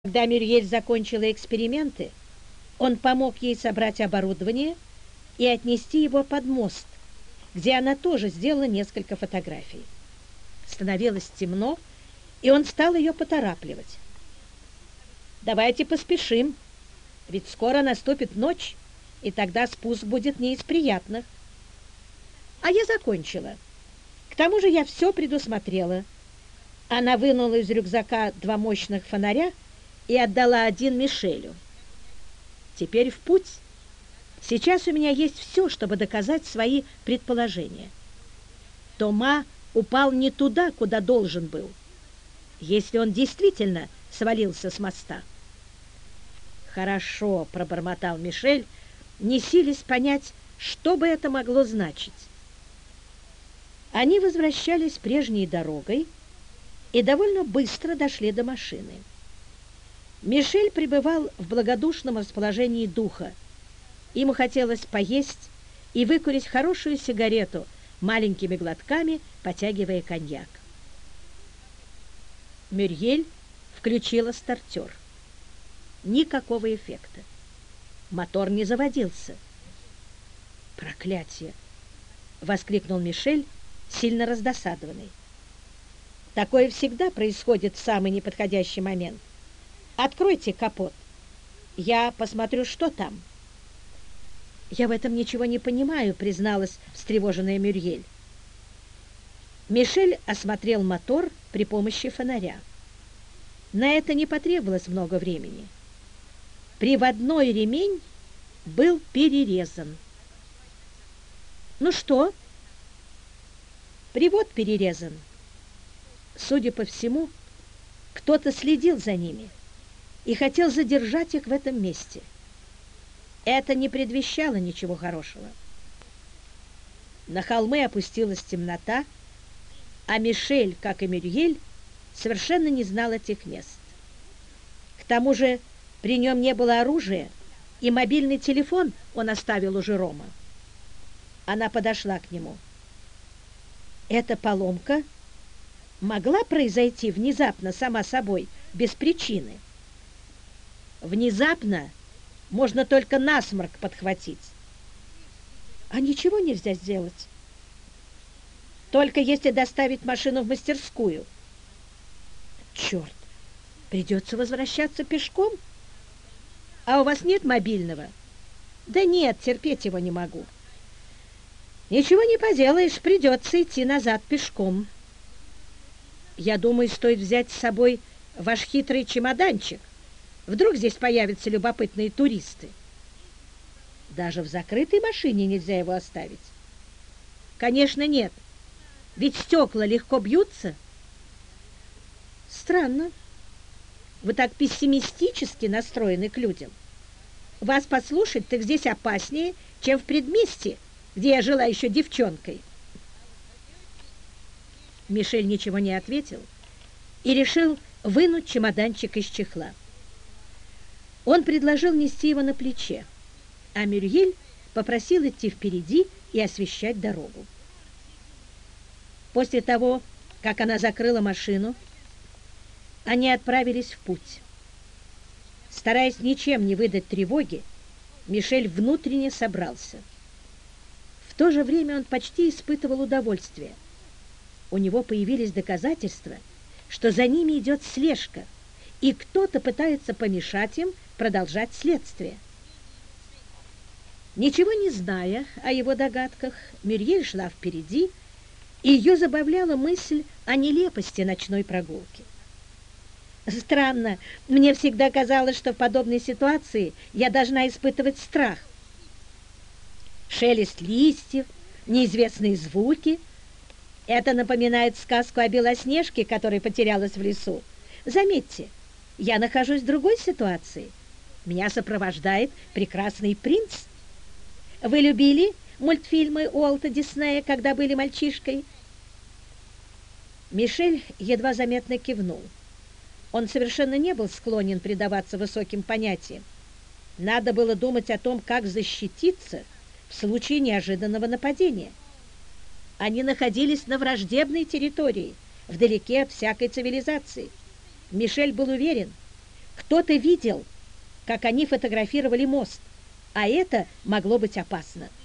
Когда Мюрриель закончила эксперименты, он помог ей собрать оборудование и отнести его под мост, где она тоже сделала несколько фотографий. Становилось темно, и он стал ее поторапливать. «Давайте поспешим, ведь скоро наступит ночь, и тогда спуск будет не из приятных». «А я закончила. К тому же я все предусмотрела». Она вынула из рюкзака 2 мощных фонаря и отдала один Мишелю. «Теперь в путь. Сейчас у меня есть все, чтобы доказать свои предположения. Тома упал не туда, куда должен был, если он действительно свалился с моста». «Хорошо», — пробормотал Мишель, не силясь понять, что бы это могло значить. Они возвращались прежней дорогой и довольно быстро дошли до машины. Мишель пребывал в благодушном расположении духа. Ему хотелось поесть и выкурить хорошую сигарету, маленькими глотками потягивая коньяк. Мюрриель включила стартер. Никакого эффекта. Мотор не заводился. «Проклятие!» — воскликнул Мишель, сильно раздосадованный. «Такое всегда происходит в самый неподходящий момент. Откройте капот. Я посмотрю, что там». «Я в этом ничего не понимаю», — призналась встревоженная Мюрриель. Мишель осмотрел мотор при помощи фонаря. На это не потребовалось много времени. Приводной ремень был перерезан. «Ну что?» «Привод перерезан. Судя по всему, кто-то следил за ними и хотел задержать их в этом месте. Это не предвещало ничего хорошего». На холмы опустилась темнота, а Мишель, как и Мюрриель, совершенно не знал этих мест. К тому же при нем не было оружия, и мобильный телефон он оставил у Жерома. Она подошла к нему. «Эта поломка могла произойти внезапно, сама собой, без причины?» «Внезапно можно только насморк подхватить». «А ничего нельзя сделать?» «Только если доставить машину в мастерскую». «Черт, придется возвращаться пешком? А у вас нет мобильного?» «Да нет, терпеть его не могу». «Ничего не поделаешь, придется идти назад пешком». «Я думаю, стоит взять с собой ваш хитрый чемоданчик. Вдруг здесь появятся любопытные туристы». «Даже в закрытой машине нельзя его оставить?» «Конечно, нет. Ведь стекла легко бьются». «Странно. Вы так пессимистически настроены к людям. Вас послушать, так здесь опаснее, чем в предместье, где я жила еще девчонкой». Мишель ничего не ответил и решил вынуть чемоданчик из чехла. Он предложил нести его на плече, а Мюрриель попросил идти впереди и освещать дорогу. После того, как она закрыла машину, они отправились в путь. Стараясь ничем не выдать тревоги, Мишель внутренне собрался. В то же время он почти испытывал удовольствие. У него появились доказательства, что за ними идет слежка, и кто-то пытается помешать им продолжать следствие. Ничего не зная о его догадках, Мюрриель шла впереди, и ее забавляла мысль о нелепости ночной прогулки. «Странно, мне всегда казалось, что в подобной ситуации я должна испытывать страх. Шелест листьев, неизвестные звуки — это напоминает сказку о Белоснежке, которая потерялась в лесу. Заметьте, я нахожусь в другой ситуации. Меня сопровождает прекрасный принц. Вы любили мультфильмы Уолта Диснея, когда были мальчишкой?» Мишель едва заметно кивнул. Он совершенно не был склонен предаваться высоким понятиям. Надо было думать о том, как защититься в случае неожиданного нападения. Они находились на враждебной территории, вдалеке от всякой цивилизации. Мишель был уверен, Кто-то видел, как они фотографировали мост, а это могло быть опасно.